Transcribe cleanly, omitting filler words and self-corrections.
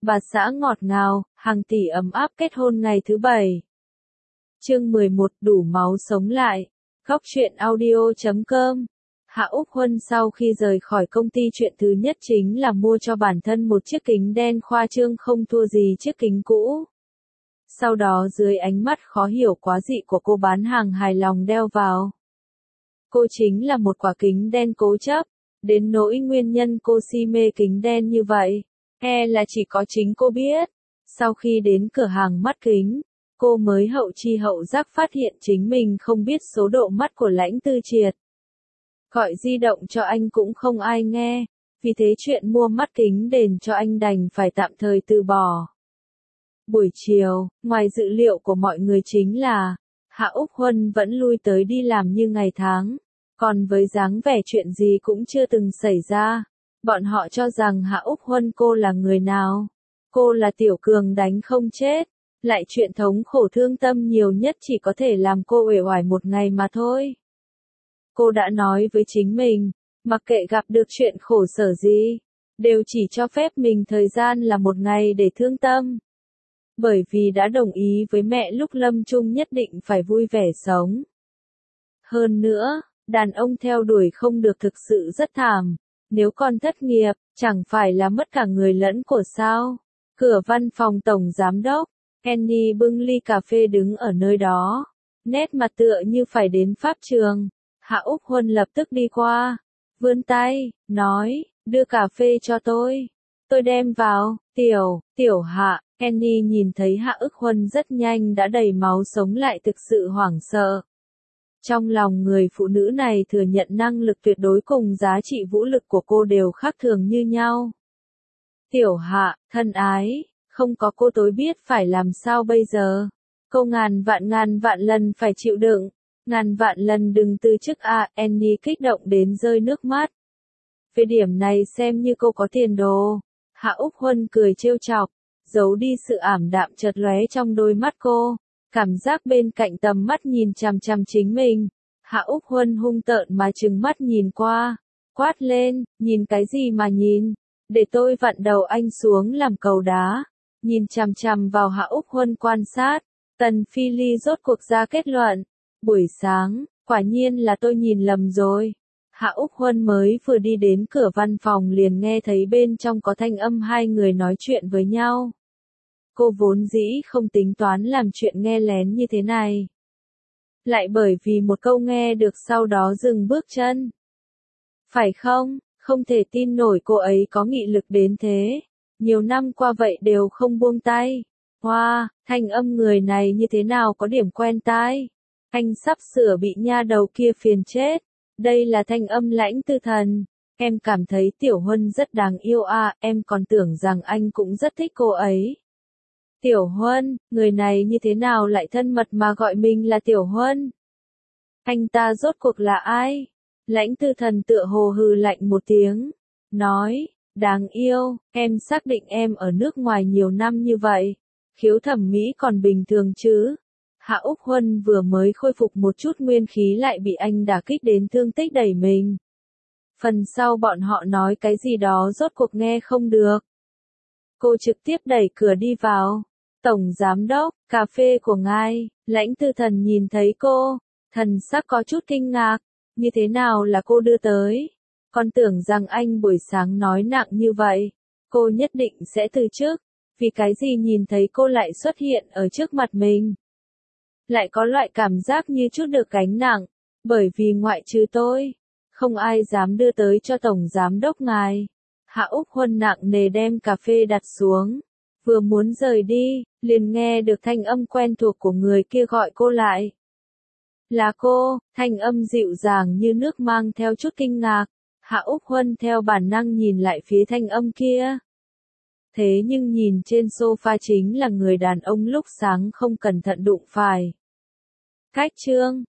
bà xã ngọt ngào, hàng tỷ ấm áp kết hôn ngày thứ 7. Chương 11 đủ máu sống lại. Góc truyện audio.com. Hạ Úc Huân sau khi rời khỏi công ty chuyện thứ nhất chính là mua cho bản thân một chiếc kính đen khoa trương không thua gì chiếc kính cũ. Sau đó dưới ánh mắt khó hiểu quá dị của cô bán hàng hài lòng đeo vào. Cô chính là một quả kính đen cố chấp, đến nỗi nguyên nhân cô si mê kính đen như vậy, là chỉ có chính cô biết. Sau khi đến cửa hàng mắt kính, cô mới hậu chi hậu giác phát hiện chính mình không biết số độ mắt của Lãnh Tư Triệt. Gọi di động cho anh cũng không ai nghe, vì thế chuyện mua mắt kính đền cho anh đành phải tạm thời từ bỏ. Buổi chiều, ngoài dự liệu của mọi người chính là, Hạ Úc Huân vẫn lui tới đi làm như ngày tháng, còn với dáng vẻ chuyện gì cũng chưa từng xảy ra. Bọn họ cho rằng Hạ Úc Huân cô là người nào? Cô là tiểu cường đánh không chết, lại chuyện thống khổ thương tâm nhiều nhất chỉ có thể làm cô uể oải một ngày mà thôi. Cô đã nói với chính mình, mặc kệ gặp được chuyện khổ sở gì, đều chỉ cho phép mình thời gian là một ngày để thương tâm. Bởi vì đã đồng ý với mẹ lúc lâm chung nhất định phải vui vẻ sống. Hơn nữa, đàn ông theo đuổi không được thực sự rất thảm, nếu con thất nghiệp, chẳng phải là mất cả người lẫn của sao. Cửa văn phòng tổng giám đốc, Annie bưng ly cà phê đứng ở nơi đó, nét mặt tựa như phải đến pháp trường. Hạ Úc Huân lập tức đi qua, vươn tay, nói, đưa cà phê cho tôi đem vào. Tiểu Hạ. Annie nhìn thấy Hạ Úc Huân rất nhanh đã đầy máu sống lại thực sự hoảng sợ. Trong lòng người phụ nữ này thừa nhận năng lực tuyệt đối cùng giá trị vũ lực của cô đều khác thường như nhau. Tiểu Hạ, thân ái, không có cô tôi biết phải làm sao bây giờ. Cô ngàn vạn lần phải chịu đựng, ngàn vạn lần đừng từ chức à. Annie kích động đến rơi nước mắt. Về điểm này xem như cô có tiền đồ. Hạ Úc Huân cười trêu chọc, giấu đi sự ảm đạm chợt lóe trong đôi mắt cô, cảm giác bên cạnh tầm mắt nhìn chằm chằm chính mình. Hạ Úc Huân hung tợn mà trừng mắt nhìn qua, quát lên, nhìn cái gì mà nhìn, để tôi vặn đầu anh xuống làm cầu đá. Nhìn chằm chằm vào Hạ Úc Huân quan sát, Tần Phi Ly rốt cuộc ra kết luận, buổi sáng, quả nhiên là tôi nhìn lầm rồi. Hạ Úc Huân mới vừa đi đến cửa văn phòng liền nghe thấy bên trong có thanh âm hai người nói chuyện với nhau. Cô vốn dĩ không tính toán làm chuyện nghe lén như thế này. Lại bởi vì một câu nghe được sau đó dừng bước chân. Phải không? Không thể tin nổi cô ấy có nghị lực đến thế. Nhiều năm qua vậy đều không buông tay. Wow, thanh âm người này như thế nào có điểm quen tai. Anh sắp sửa bị nha đầu kia phiền chết. Đây là thanh âm Lãnh Tư Thần. Em cảm thấy Tiểu Huân rất đáng yêu à, em còn tưởng rằng anh cũng rất thích cô ấy. Tiểu Huân, người này như thế nào lại thân mật mà gọi mình là Tiểu Huân? Anh ta rốt cuộc là ai? Lãnh Tư Thần tựa hồ hừ lạnh một tiếng, nói, đáng yêu, em xác định em ở nước ngoài nhiều năm như vậy, khiếu thẩm mỹ còn bình thường chứ? Hạ Úc Huân vừa mới khôi phục một chút nguyên khí lại bị anh đả kích đến thương tích đẩy mình. Phần sau bọn họ nói cái gì đó rốt cuộc nghe không được. Cô trực tiếp đẩy cửa đi vào. Tổng giám đốc, cà phê của ngài. Lãnh Tư Thần nhìn thấy cô, thần sắc có chút kinh ngạc. Như thế nào là cô đưa tới? Còn tưởng rằng anh buổi sáng nói nặng như vậy, cô nhất định sẽ từ chức. Vì cái gì nhìn thấy cô lại xuất hiện ở trước mặt mình? Lại có loại cảm giác như chút được gánh nặng, bởi vì ngoại trừ tôi, không ai dám đưa tới cho tổng giám đốc ngài. Hạ Úc Huân nặng nề đem cà phê đặt xuống, vừa muốn rời đi, liền nghe được thanh âm quen thuộc của người kia gọi cô lại. Là cô, thanh âm dịu dàng như nước mang theo chút kinh ngạc. Hạ Úc Huân theo bản năng nhìn lại phía thanh âm kia. Thế nhưng nhìn trên sofa chính là người đàn ông lúc sáng không cẩn thận đụng phải. Cách chương